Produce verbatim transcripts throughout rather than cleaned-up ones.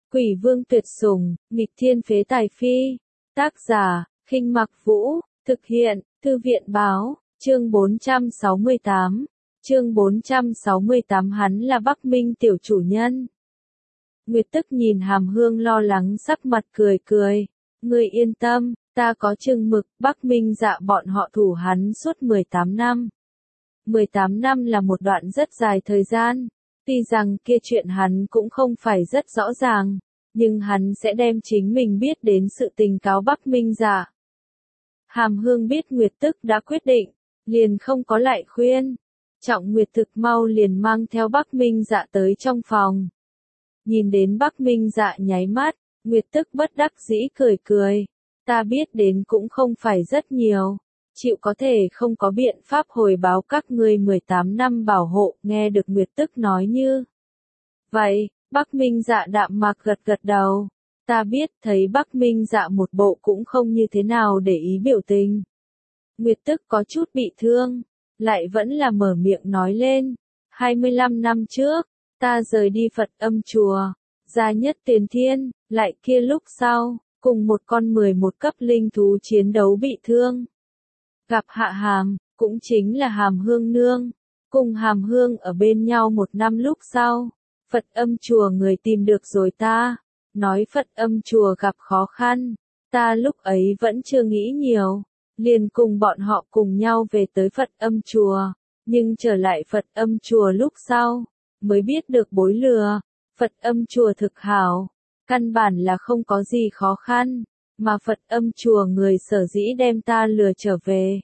Quỷ vương tuyệt sủng, nghịch thiên phế tài phi. Tác giả, Khinh Mặc Vũ, thực hiện, Thư viện báo, chương bốn trăm sáu mươi tám. Chương bốn trăm sáu mươi tám hắn là Bắc Minh tiểu chủ nhân. Nguyệt Tức nhìn Hàm Hương lo lắng sắc mặt cười cười. Ngươi yên tâm, ta có chừng mực, Bắc Minh Dạ bọn họ thủ hắn suốt mười tám năm. mười tám năm là một đoạn rất dài thời gian. Tuy rằng kia chuyện hắn cũng không phải rất rõ ràng, nhưng hắn sẽ đem chính mình biết đến sự tình cáo Bắc Minh Dạ. Hàm Hương biết Nguyệt Tức đã quyết định, liền không có lại khuyên. Trọng Nguyệt thực mau liền mang theo Bắc Minh Dạ tới trong phòng. Nhìn đến Bắc Minh Dạ nháy mắt, Nguyệt Tức bất đắc dĩ cười cười. Ta biết đến cũng không phải rất nhiều. Chịu có thể không có biện pháp hồi báo các ngươi mười tám năm bảo hộ, nghe được Nguyệt Tức nói như. Vậy, Bắc Minh Dạ đạm mạc gật gật đầu. Ta biết thấy Bắc Minh Dạ một bộ cũng không như thế nào để ý biểu tình. Nguyệt Tức có chút bị thương, lại vẫn là mở miệng nói lên. hai mươi lăm năm trước, ta rời đi Phật Âm chùa, ra Nhất Tiền Thiên, lại kia lúc sau, cùng một con mười một cấp linh thú chiến đấu bị thương. Gặp Hạ Hàm, cũng chính là Hàm Hương nương, cùng Hàm Hương ở bên nhau một năm lúc sau, Phật Âm chùa người tìm được rồi ta, nói Phật Âm chùa gặp khó khăn, ta lúc ấy vẫn chưa nghĩ nhiều, liền cùng bọn họ cùng nhau về tới Phật Âm chùa, nhưng trở lại Phật Âm chùa lúc sau, mới biết được bối lừa, Phật Âm chùa thực hảo, căn bản là không có gì khó khăn. Mà Phật Âm chùa người sở dĩ đem ta lừa trở về,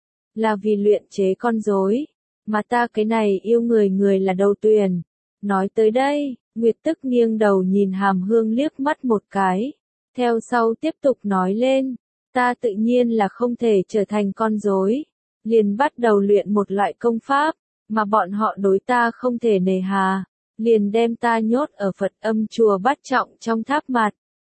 là vì luyện chế con rối, mà ta cái này yêu người người là đầu tuyển. Nói tới đây, Nguyệt Tức nghiêng đầu nhìn Hàm Hương liếc mắt một cái, theo sau tiếp tục nói lên, ta tự nhiên là không thể trở thành con rối, liền bắt đầu luyện một loại công pháp, mà bọn họ đối ta không thể nề hà, liền đem ta nhốt ở Phật Âm chùa Bát Trọng trong tháp mặt.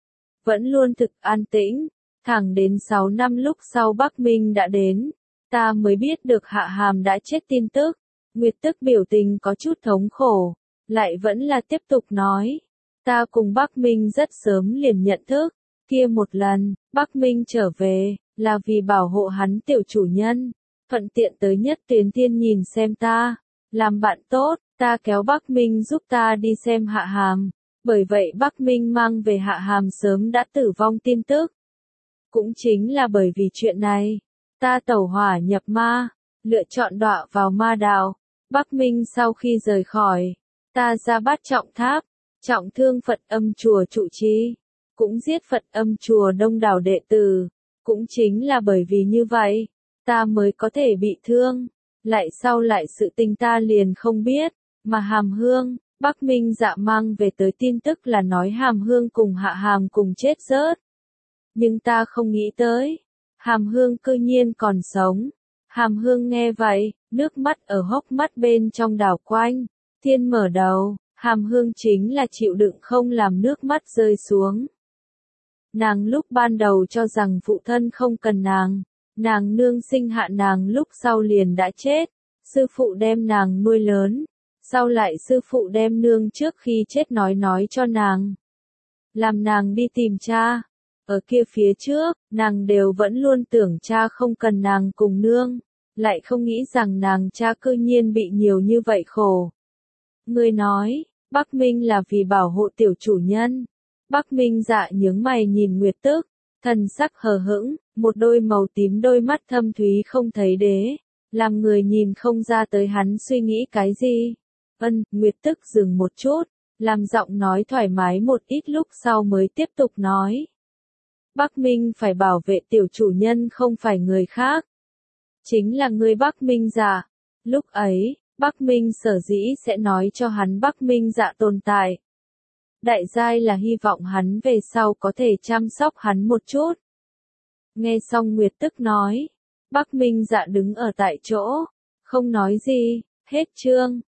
Vẫn luôn thực an tĩnh, thẳng đến sáu năm lúc sau Bắc Minh đã đến, ta mới biết được Hạ Hàm đã chết tin tức. Nguyệt Tức biểu tình có chút thống khổ, lại vẫn là tiếp tục nói, ta cùng Bắc Minh rất sớm liền nhận thức, kia một lần, Bắc Minh trở về, là vì bảo hộ hắn tiểu chủ nhân, thuận tiện tới Nhất Tiền Thiên nhìn xem ta, làm bạn tốt, ta kéo Bắc Minh giúp ta đi xem Hạ Hàm. Bởi vậy Bắc Minh mang về Hạ Hàm sớm đã tử vong tin tức. Cũng chính là bởi vì chuyện này, ta tẩu hỏa nhập ma, lựa chọn đọa vào ma đạo. Bắc Minh sau khi rời khỏi, ta ra Bát Trọng tháp, trọng thương Phật Âm chùa trụ trì, cũng giết Phật Âm chùa đông đảo đệ tử. Cũng chính là bởi vì như vậy, ta mới có thể bị thương. Lại sau lại sự tình ta liền không biết, mà Hàm Hương. Bắc Minh Dạ mang về tới tin tức là nói Hàm Hương cùng Hạ Hàm cùng chết rớt. Nhưng ta không nghĩ tới, Hàm Hương cư nhiên còn sống. Hàm Hương nghe vậy, nước mắt ở hốc mắt bên trong đảo quanh, thiên mở đầu, Hàm Hương chính là chịu đựng không làm nước mắt rơi xuống. Nàng lúc ban đầu cho rằng phụ thân không cần nàng, nàng nương sinh hạ nàng lúc sau liền đã chết, sư phụ đem nàng nuôi lớn. Sau lại sư phụ đem nương trước khi chết nói nói cho nàng. Làm nàng đi tìm cha. Ở kia phía trước, nàng đều vẫn luôn tưởng cha không cần nàng cùng nương. Lại không nghĩ rằng nàng cha cư nhiên bị nhiều như vậy khổ. Người nói, Bắc Minh là vì bảo hộ tiểu chủ nhân. Bắc Minh Dạ nhướng mày nhìn Nguyệt Tức, thần sắc hờ hững, một đôi màu tím đôi mắt thâm thúy không thấy đế. Làm người nhìn không ra tới hắn suy nghĩ cái gì. Ân, Nguyệt Tức dừng một chút, làm giọng nói thoải mái một ít lúc sau mới tiếp tục nói. Bắc Minh phải bảo vệ tiểu chủ nhân không phải người khác. Chính là người Bắc Minh Dạ. Lúc ấy, Bắc Minh sở dĩ sẽ nói cho hắn Bắc Minh Dạ tồn tại. Đại giai là hy vọng hắn về sau có thể chăm sóc hắn một chút. Nghe xong Nguyệt Tức nói, Bắc Minh Dạ đứng ở tại chỗ, không nói gì, hết chương.